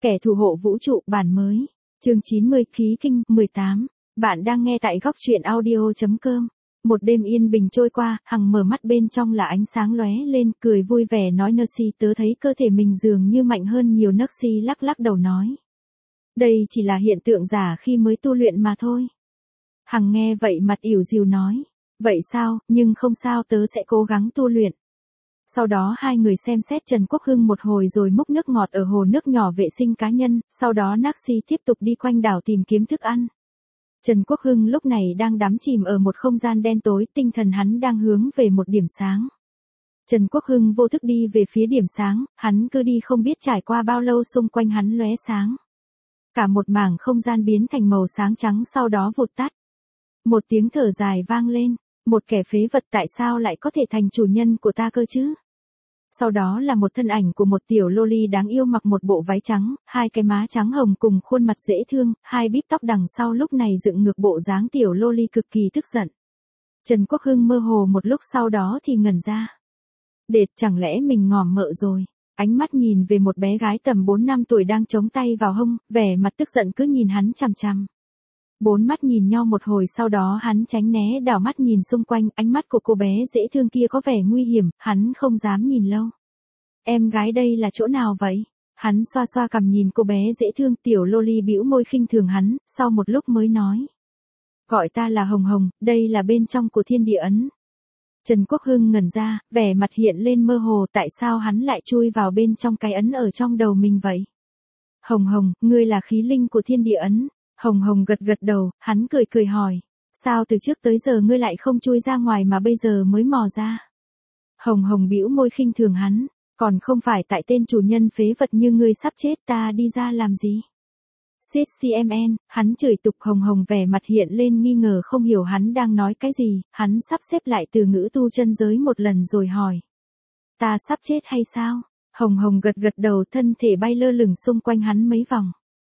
Kẻ thủ hộ vũ trụ bản mới. Chương 90 khí kinh 18. Bạn đang nghe tại góc truyện audio.com. Một đêm yên bình trôi qua, Hằng mở mắt bên trong là ánh sáng lóe lên, cười vui vẻ nói Nurse tớ thấy cơ thể mình dường như mạnh hơn nhiều. Nurse lắc lắc đầu nói. Đây chỉ là hiện tượng giả khi mới tu luyện mà thôi. Hằng nghe vậy mặt ỉu dìu nói. Vậy sao, nhưng không sao tớ sẽ cố gắng tu luyện. Sau đó hai người xem xét Trần Quốc Hưng một hồi rồi múc nước ngọt ở hồ nước nhỏ vệ sinh cá nhân, sau đó Nurse tiếp tục đi quanh đảo tìm kiếm thức ăn. Trần Quốc Hưng lúc này đang đắm chìm ở một không gian đen tối, tinh thần hắn đang hướng về một điểm sáng. Trần Quốc Hưng vô thức đi về phía điểm sáng, hắn cứ đi không biết trải qua bao lâu xung quanh hắn lóe sáng. Cả một mảng không gian biến thành màu sáng trắng sau đó vụt tắt. Một tiếng thở dài vang lên, một kẻ phế vật tại sao lại có thể thành chủ nhân của ta cơ chứ? Sau đó là một thân ảnh của một tiểu loli đáng yêu mặc một bộ váy trắng, hai cái má trắng hồng cùng khuôn mặt dễ thương, hai bíp tóc đằng sau lúc này dựng ngược bộ dáng tiểu loli cực kỳ tức giận. Trần Quốc Hưng mơ hồ một lúc sau đó thì ngẩn ra. Đệt, chẳng lẽ mình ngỏm mợ rồi? Ánh mắt nhìn về một bé gái tầm 4 năm tuổi đang chống tay vào hông, vẻ mặt tức giận cứ nhìn hắn chằm chằm. Bốn mắt nhìn nhau một hồi sau đó hắn tránh né đảo mắt nhìn xung quanh, ánh mắt của cô bé dễ thương kia có vẻ nguy hiểm, hắn không dám nhìn lâu. Em gái đây là chỗ nào vậy? Hắn xoa xoa cằm nhìn cô bé dễ thương, tiểu loli bĩu môi khinh thường hắn, sau một lúc mới nói. Gọi ta là Hồng Hồng, đây là bên trong của thiên địa ấn. Trần Quốc Hưng ngẩn ra, vẻ mặt hiện lên mơ hồ, tại sao hắn lại chui vào bên trong cái ấn ở trong đầu mình vậy? Hồng Hồng, ngươi là khí linh của thiên địa ấn. Hồng Hồng gật gật đầu, hắn cười cười hỏi. Sao từ trước tới giờ ngươi lại không chui ra ngoài mà bây giờ mới mò ra? Hồng Hồng bĩu môi khinh thường hắn. Còn không phải tại tên chủ nhân phế vật như ngươi sắp chết ta đi ra làm gì? Siết CMN, hắn chửi tục. Hồng Hồng vẻ mặt hiện lên nghi ngờ không hiểu hắn đang nói cái gì, hắn sắp xếp lại từ ngữ tu chân giới một lần rồi hỏi. Ta sắp chết hay sao? Hồng Hồng gật gật đầu, thân thể bay lơ lửng xung quanh hắn mấy vòng.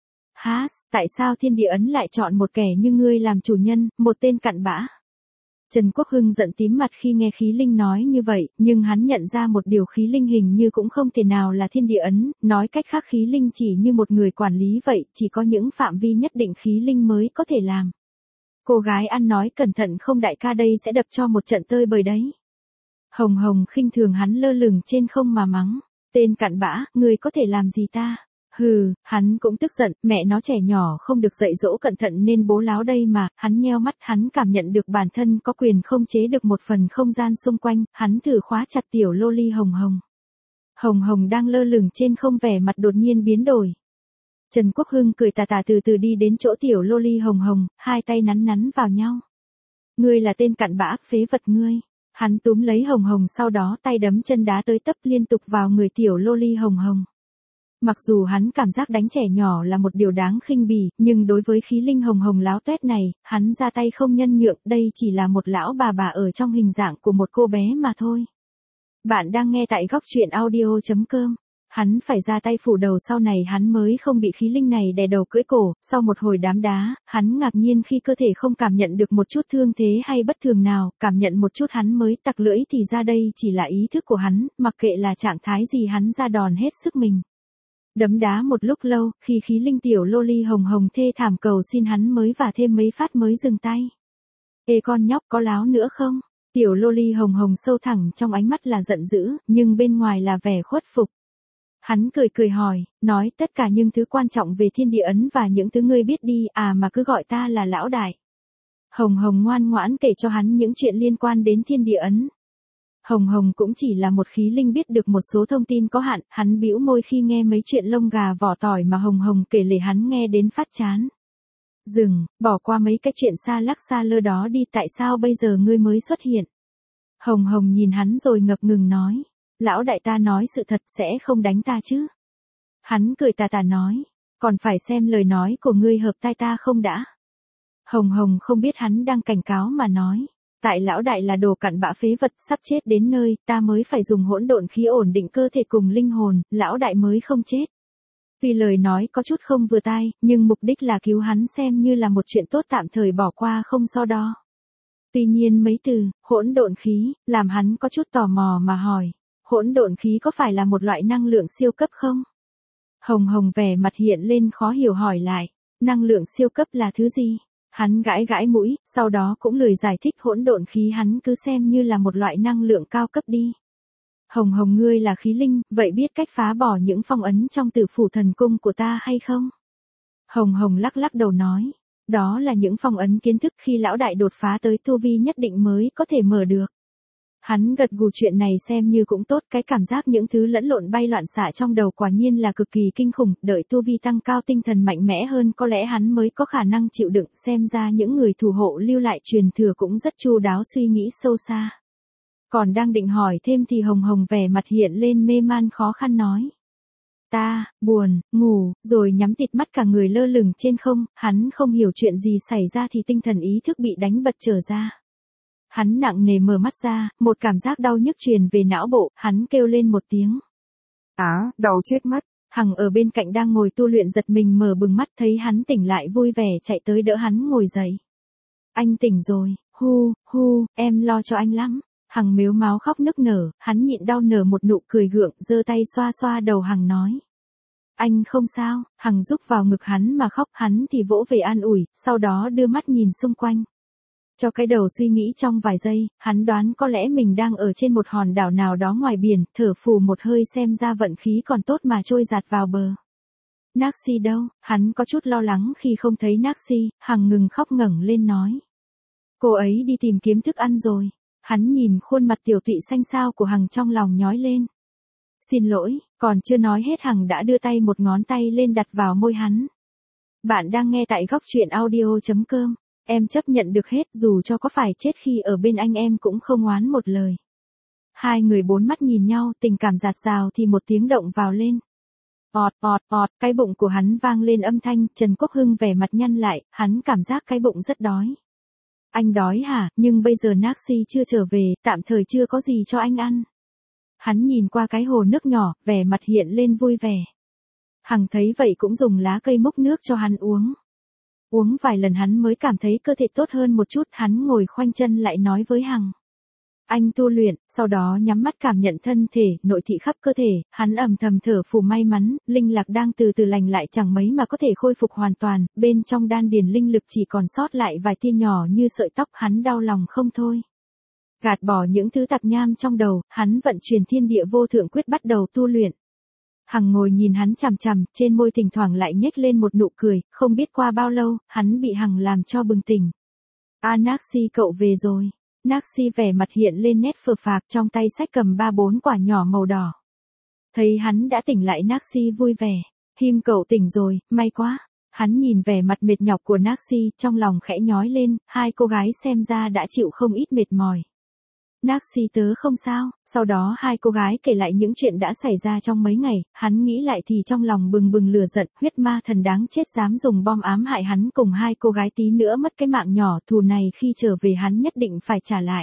Tại sao thiên địa ấn lại chọn một kẻ như ngươi làm chủ nhân, một tên cặn bã? Trần Quốc Hưng giận tím mặt khi nghe khí linh nói như vậy, nhưng hắn nhận ra một điều, khí linh hình như cũng không thể nào là thiên địa ấn, nói cách khác khí linh chỉ như một người quản lý vậy, chỉ có những phạm vi nhất định khí linh mới có thể làm. Cô gái ăn nói cẩn thận không, đại ca đây sẽ đập cho một trận tơi bời đấy. Hồng Hồng khinh thường hắn lơ lửng trên không mà mắng, tên cặn bã, ngươi có thể làm gì ta? Hừ, hắn cũng tức giận, mẹ nó trẻ nhỏ không được dạy dỗ cẩn thận nên bố láo đây mà, hắn nheo mắt, hắn cảm nhận được bản thân có quyền không chế được một phần không gian xung quanh, hắn thử khóa chặt tiểu loli Hồng Hồng. Hồng Hồng đang lơ lửng trên không, vẻ mặt đột nhiên biến đổi. Trần Quốc Hưng cười tà tà từ từ đi đến chỗ tiểu loli Hồng Hồng, hai tay nắn nắn vào nhau. Ngươi là tên cặn bã, phế vật ngươi. Hắn túm lấy Hồng Hồng sau đó tay đấm chân đá tới tấp liên tục vào người tiểu loli Hồng Hồng. Mặc dù hắn cảm giác đánh trẻ nhỏ là một điều đáng khinh bỉ, nhưng đối với khí linh Hồng Hồng láo toét này, hắn ra tay không nhân nhượng, đây chỉ là một lão bà ở trong hình dạng của một cô bé mà thôi. Bạn đang nghe tại góc truyện audio.com. Hắn phải ra tay phủ đầu, sau này hắn mới không bị khí linh này đè đầu cưỡi cổ, sau một hồi đám đá, hắn ngạc nhiên khi cơ thể không cảm nhận được một chút thương thế hay bất thường nào, cảm nhận một chút hắn mới tặc lưỡi thì ra đây chỉ là ý thức của hắn, mặc kệ là trạng thái gì hắn ra đòn hết sức mình. Đấm đá một lúc lâu, khi khí linh tiểu loli Hồng Hồng thê thảm cầu xin hắn mới vả thêm mấy phát mới dừng tay. Ê con nhóc, có láo nữa không? Tiểu loli Hồng Hồng sâu thẳng trong ánh mắt là giận dữ, nhưng bên ngoài là vẻ khuất phục. Hắn cười cười hỏi, nói tất cả những thứ quan trọng về thiên địa ấn và những thứ ngươi biết đi, mà cứ gọi ta là lão đại. Hồng Hồng ngoan ngoãn kể cho hắn những chuyện liên quan đến thiên địa ấn. Hồng Hồng cũng chỉ là một khí linh biết được một số thông tin có hạn, hắn bĩu môi khi nghe mấy chuyện lông gà vỏ tỏi mà Hồng Hồng kể lể hắn nghe đến phát chán. Dừng, bỏ qua mấy cái chuyện xa lắc xa lơ đó đi, tại sao bây giờ ngươi mới xuất hiện? Hồng Hồng nhìn hắn rồi ngập ngừng nói, lão đại ta nói sự thật sẽ không đánh ta chứ? Hắn cười tà tà nói, còn phải xem lời nói của ngươi hợp tai ta không đã? Hồng Hồng không biết hắn đang cảnh cáo mà nói. Tại lão đại là đồ cặn bã phế vật sắp chết đến nơi, ta mới phải dùng hỗn độn khí ổn định cơ thể cùng linh hồn, lão đại mới không chết. Vì lời nói có chút không vừa tai, nhưng mục đích là cứu hắn xem như là một chuyện tốt tạm thời bỏ qua không so đo. Tuy nhiên mấy từ, hỗn độn khí, làm hắn có chút tò mò mà hỏi, hỗn độn khí có phải là một loại năng lượng siêu cấp không? Hồng Hồng vẻ mặt hiện lên khó hiểu hỏi lại, năng lượng siêu cấp là thứ gì? Hắn gãi gãi mũi, sau đó cũng lười giải thích hỗn độn khí hắn cứ xem như là một loại năng lượng cao cấp đi. Hồng Hồng ngươi là khí linh, vậy biết cách phá bỏ những phong ấn trong tử phủ thần cung của ta hay không? Hồng Hồng lắc lắc đầu nói, đó là những phong ấn kiến thức khi lão đại đột phá tới tu vi nhất định mới có thể mở được. Hắn gật gù chuyện này xem như cũng tốt, cái cảm giác những thứ lẫn lộn bay loạn xạ trong đầu quả nhiên là cực kỳ kinh khủng, đợi tu vi tăng cao tinh thần mạnh mẽ hơn có lẽ hắn mới có khả năng chịu đựng, xem ra những người thủ hộ lưu lại truyền thừa cũng rất chu đáo suy nghĩ sâu xa. Còn đang định hỏi thêm thì Hồng Hồng vẻ mặt hiện lên mê man khó khăn nói. Ta, buồn, ngủ, rồi nhắm tịt mắt cả người lơ lửng trên không, hắn không hiểu chuyện gì xảy ra thì tinh thần ý thức bị đánh bật trở ra. Hắn nặng nề mở mắt ra, một cảm giác đau nhức truyền về não bộ, hắn kêu lên một tiếng. Đau chết mất. Hằng ở bên cạnh đang ngồi tu luyện giật mình mở bừng mắt thấy hắn tỉnh lại vui vẻ chạy tới đỡ hắn ngồi dậy. Anh tỉnh rồi, hu, em lo cho anh lắm. Hằng mếu máo khóc nức nở, hắn nhịn đau nở một nụ cười gượng, giơ tay xoa xoa đầu Hằng nói. Anh không sao, Hằng rúc vào ngực hắn mà khóc, hắn thì vỗ về an ủi, sau đó đưa mắt nhìn xung quanh. Cho cái đầu suy nghĩ trong vài giây, hắn đoán có lẽ mình đang ở trên một hòn đảo nào đó ngoài biển, thở phù một hơi xem ra vận khí còn tốt mà trôi giạt vào bờ. Naxi đâu? Hắn có chút lo lắng khi không thấy Naxi, Hằng ngừng khóc ngẩng lên nói. Cô ấy đi tìm kiếm thức ăn rồi. Hắn nhìn khuôn mặt tiểu tụy xanh xao của Hằng trong lòng nhói lên. Xin lỗi, còn chưa nói hết Hằng đã đưa tay một ngón tay lên đặt vào môi hắn. Bạn đang nghe tại góc truyện audio.com. Em chấp nhận được hết dù cho có phải chết khi ở bên anh em cũng không oán một lời. Hai người bốn mắt nhìn nhau tình cảm dạt dào thì một tiếng động vào lên. Ọt, cái bụng của hắn vang lên âm thanh, Trần Quốc Hưng vẻ mặt nhăn lại, hắn cảm giác cái bụng rất đói. Anh đói hả, nhưng bây giờ Naxi chưa trở về, tạm thời chưa có gì cho anh ăn. Hắn nhìn qua cái hồ nước nhỏ, vẻ mặt hiện lên vui vẻ. Hằng thấy vậy cũng dùng lá cây múc nước cho hắn uống. Uống vài lần hắn mới cảm thấy cơ thể tốt hơn một chút, hắn ngồi khoanh chân lại nói với Hằng. Anh tu luyện, sau đó nhắm mắt cảm nhận thân thể, nội thị khắp cơ thể, hắn ầm thầm thở phù may mắn, linh lạc đang từ từ lành lại chẳng mấy mà có thể khôi phục hoàn toàn, bên trong đan điền linh lực chỉ còn sót lại vài tia nhỏ như sợi tóc, hắn đau lòng không thôi. Gạt bỏ những thứ tạp nham trong đầu, hắn vận chuyển thiên địa vô thượng quyết bắt đầu tu luyện. Hằng ngồi nhìn hắn chằm chằm, trên môi thỉnh thoảng lại nhếch lên một nụ cười, không biết qua bao lâu, hắn bị Hằng làm cho bừng tỉnh. Naxi cậu về rồi. Naxi vẻ mặt hiện lên nét phờ phạc, trong tay xách cầm 3-4 quả nhỏ màu đỏ. Thấy hắn đã tỉnh lại Naxi vui vẻ. Him cậu tỉnh rồi, may quá. Hắn nhìn vẻ mặt mệt nhọc của Naxi, trong lòng khẽ nhói lên, hai cô gái xem ra đã chịu không ít mệt mỏi. Naxi tớ không sao, sau đó hai cô gái kể lại những chuyện đã xảy ra trong mấy ngày, hắn nghĩ lại thì trong lòng bừng bừng lửa giận, huyết ma thần đáng chết dám dùng bom ám hại hắn cùng hai cô gái tí nữa mất cái mạng nhỏ, thù này khi trở về hắn nhất định phải trả lại.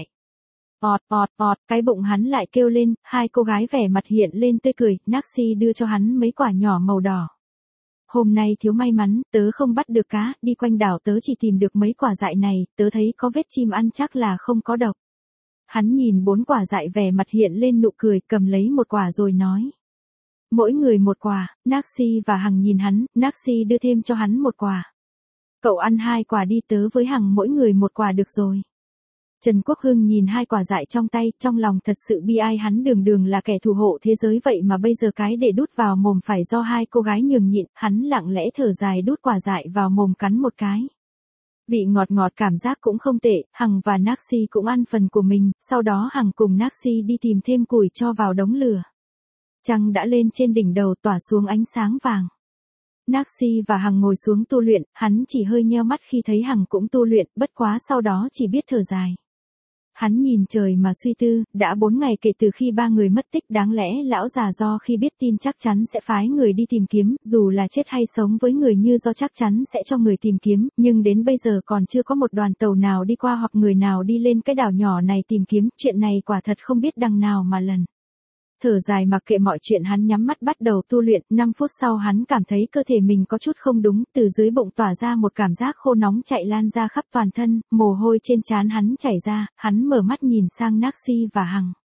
Cái bụng hắn lại kêu lên, hai cô gái vẻ mặt hiện lên tươi cười, Naxi đưa cho hắn mấy quả nhỏ màu đỏ. Hôm nay thiếu may mắn, tớ không bắt được cá, đi quanh đảo tớ chỉ tìm được mấy quả dại này, tớ thấy có vết chim ăn chắc là không có độc. Hắn nhìn 4 quả dại vẻ mặt hiện lên nụ cười, cầm lấy một quả rồi nói. Mỗi người một quả, Naxi và Hằng nhìn hắn, Naxi đưa thêm cho hắn một quả. Cậu ăn 2 quả đi, tớ với Hằng mỗi người một quả được rồi. Trần Quốc Hưng nhìn 2 quả dại trong tay, trong lòng thật sự bi ai, hắn đường đường là kẻ thủ hộ thế giới vậy mà bây giờ cái để đút vào mồm phải do hai cô gái nhường nhịn, hắn lặng lẽ thở dài đút quả dại vào mồm cắn một cái. Vị ngọt ngọt cảm giác cũng không tệ, Hằng và Naxi cũng ăn phần của mình, sau đó Hằng cùng Naxi đi tìm thêm củi cho vào đống lửa. Trăng đã lên trên đỉnh đầu tỏa xuống ánh sáng vàng. Naxi và Hằng ngồi xuống tu luyện, hắn chỉ hơi nheo mắt khi thấy Hằng cũng tu luyện, bất quá sau đó chỉ biết thở dài. Hắn nhìn trời mà suy tư, đã 4 ngày kể từ khi 3 người mất tích, đáng lẽ lão già do khi biết tin chắc chắn sẽ phái người đi tìm kiếm, dù là chết hay sống với người như do chắc chắn sẽ cho người tìm kiếm, nhưng đến bây giờ còn chưa có một đoàn tàu nào đi qua hoặc người nào đi lên cái đảo nhỏ này tìm kiếm, chuyện này quả thật không biết đằng nào mà lần. Thở dài mặc kệ mọi chuyện hắn nhắm mắt bắt đầu tu luyện, 5 phút sau hắn cảm thấy cơ thể mình có chút không đúng, từ dưới bụng tỏa ra một cảm giác khô nóng chạy lan ra khắp toàn thân, mồ hôi trên trán hắn chảy ra, hắn mở mắt nhìn sang Naxi và Hằng.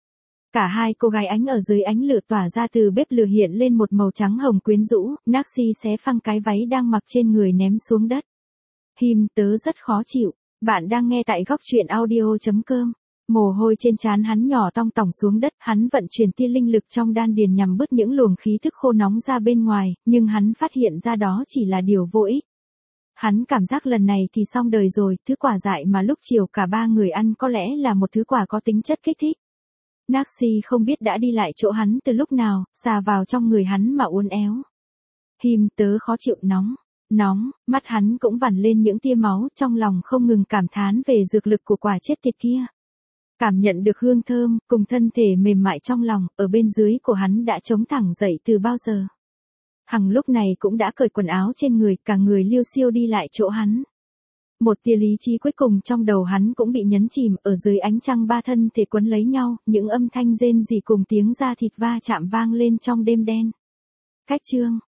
Cả hai cô gái ánh ở dưới ánh lửa tỏa ra từ bếp lửa hiện lên một màu trắng hồng quyến rũ, Naxi xé phăng cái váy đang mặc trên người ném xuống đất. Tớ rất khó chịu. Bạn đang nghe tại góc truyện audio.com. Mồ hôi trên trán hắn nhỏ tong tỏng xuống đất, hắn vận chuyển tia linh lực trong đan điền nhằm bứt những luồng khí thức khô nóng ra bên ngoài, nhưng hắn phát hiện ra đó chỉ là điều vô ích. Hắn cảm giác lần này thì xong đời rồi, thứ quả dại mà lúc chiều cả ba người ăn có lẽ là một thứ quả có tính chất kích thích. Naxi không biết đã đi lại chỗ hắn từ lúc nào, xà vào trong người hắn mà uốn éo. Tớ khó chịu, nóng, mắt hắn cũng vằn lên những tia máu, trong lòng không ngừng cảm thán về dược lực của quả chết tiệt kia. Cảm nhận được hương thơm, cùng thân thể mềm mại trong lòng, ở bên dưới của hắn đã chống thẳng dậy từ bao giờ. Hằng lúc này cũng đã cởi quần áo trên người, cả người liêu xiêu đi lại chỗ hắn. Một tia lý trí cuối cùng trong đầu hắn cũng bị nhấn chìm, ở dưới ánh trăng ba thân thể quấn lấy nhau, những âm thanh rên rỉ cùng tiếng da thịt va chạm vang lên trong đêm đen. Cách chương